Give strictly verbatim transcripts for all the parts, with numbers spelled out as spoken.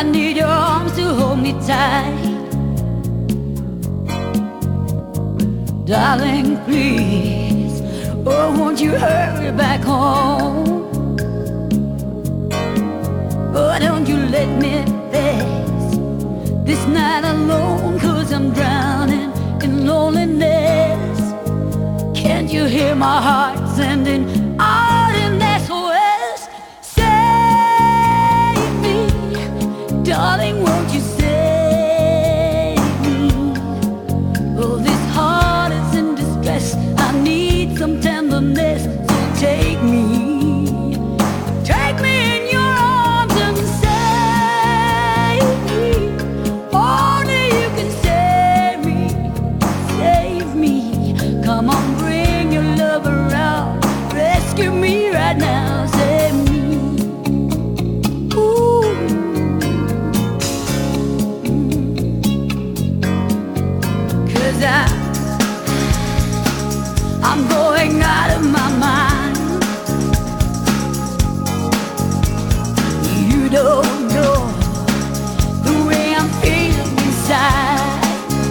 I need your arms to hold me tight. Darling, please, oh, won't you hurry back home? Oh, don't you let me face this night alone, 'cause I'm drowning in loneliness. Can't you hear my heart sending out in S O S? Save me, darling, won't you save me? Oh, this heart is in distress. I need some tenderness, so take me, take me in your arms and save me. Only you can save me, save me. Come on, bring your love around, rescue me right now, save me. Ooh. Cause I, I'm going out of my mind. You don't know the way I'm feeling inside.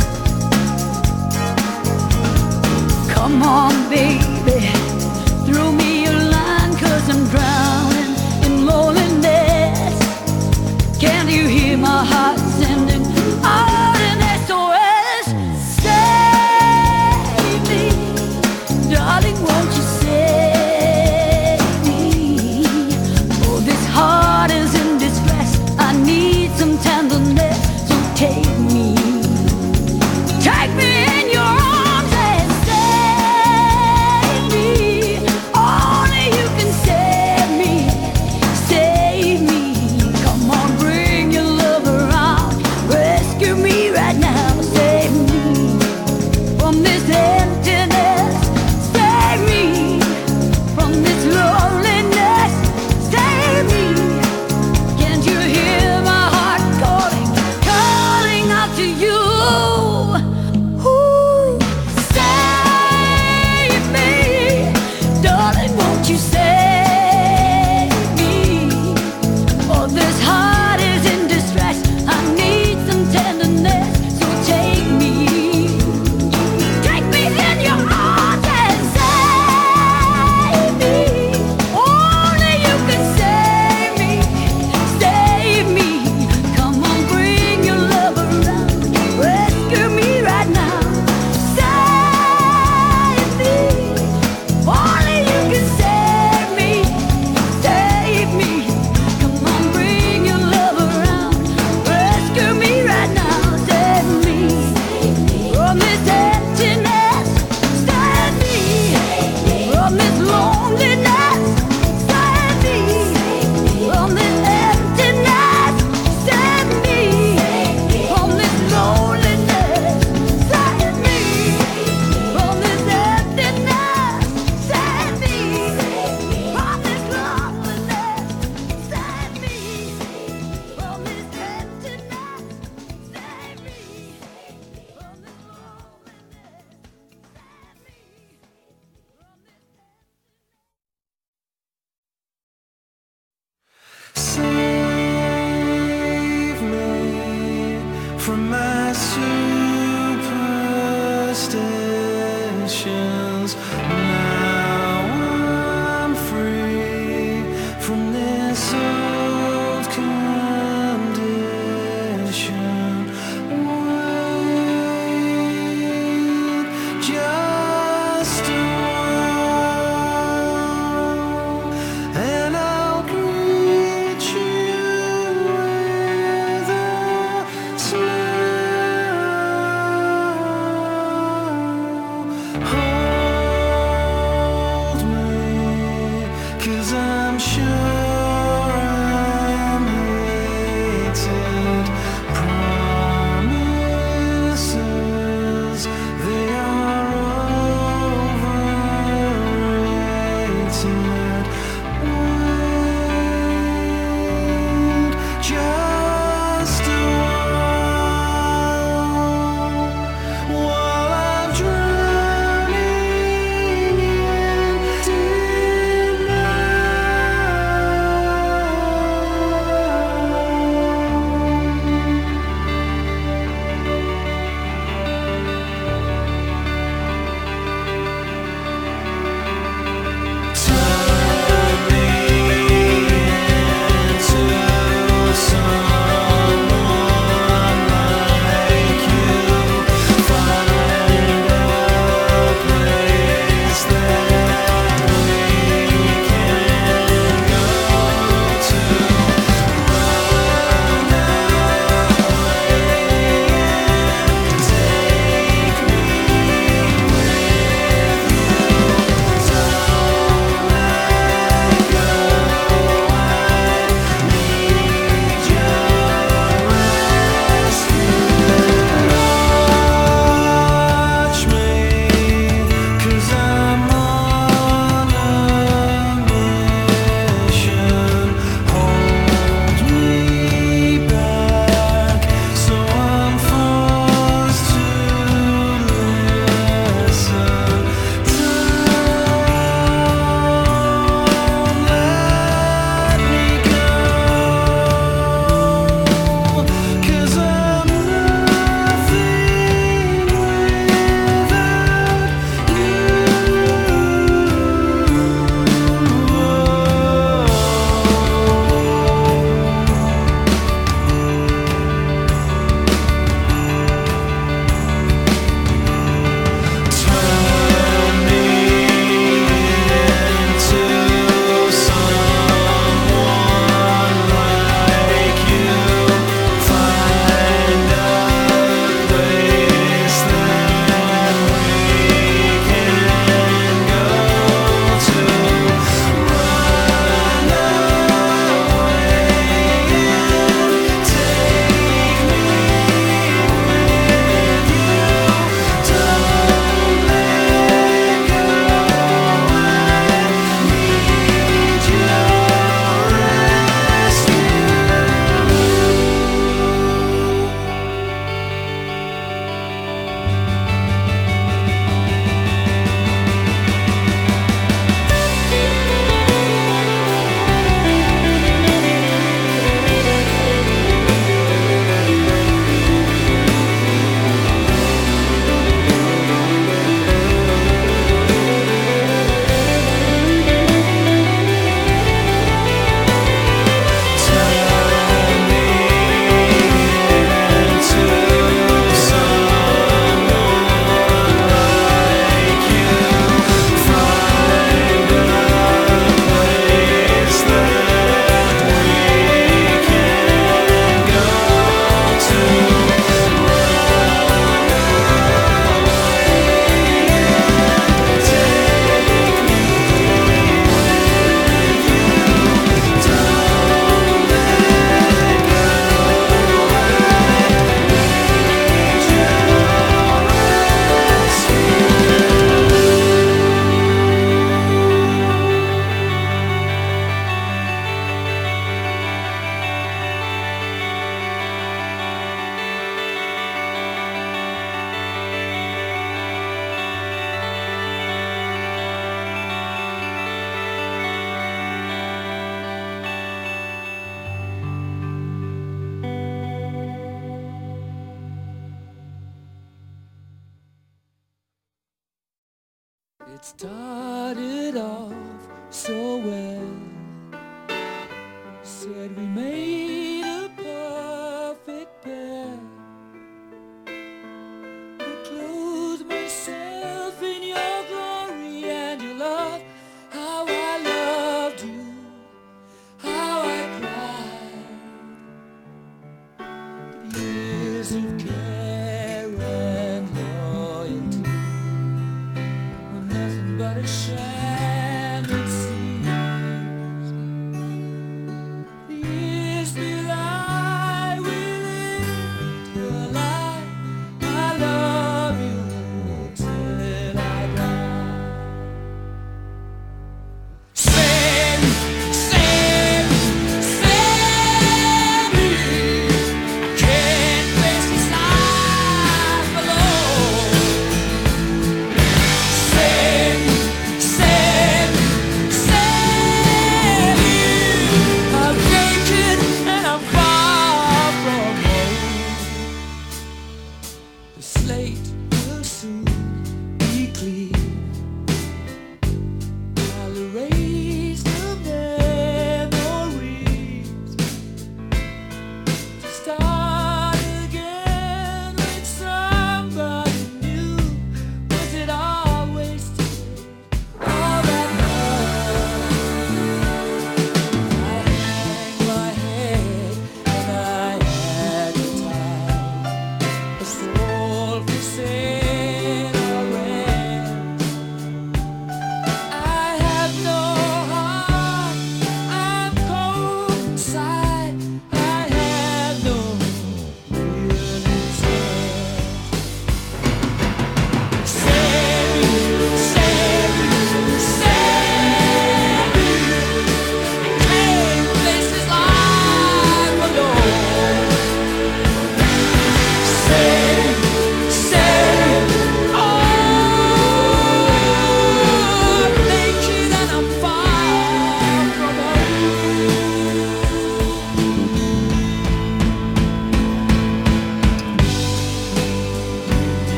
Come on, baby, throw me a line, 'cause I'm drowning in loneliness. Can't you hear my heart sending out an S O S? Save me, darling, won't you save me? Oh, this heart is in distress. I need some tenderness, so take me, take me in your arms and save me. Only you can save me, save me. Come on, bring your love around, rescue me right now, save me from this emptiness, save me from this loneliness, save me. Can't you hear my heart calling, calling out to you? Ooh, save me, darling, won't you save me? Oh, this heart is in distress. I need some tenderness, so take me, take me in your arms and save me. Only you can save me, save me. Come on, bring your love around, rescue me right now, save me. Only you can save me, save me. Come on, bring your love around, rescue me right now, save me from this emptiness, save me from this loneliness, save me from this emptiness, save me from this loneliness, save me from this emptiness, save me from this loneliness, save me from this emptiness, save me from this Save me from my superstitions. Now I'm free from this old condition. Wait just a while, and I'll greet you with a smile. It started off so well. Said we made a perfect pair. I clothed myself in your glory and your love. How I loved you, how I cried. Years of care.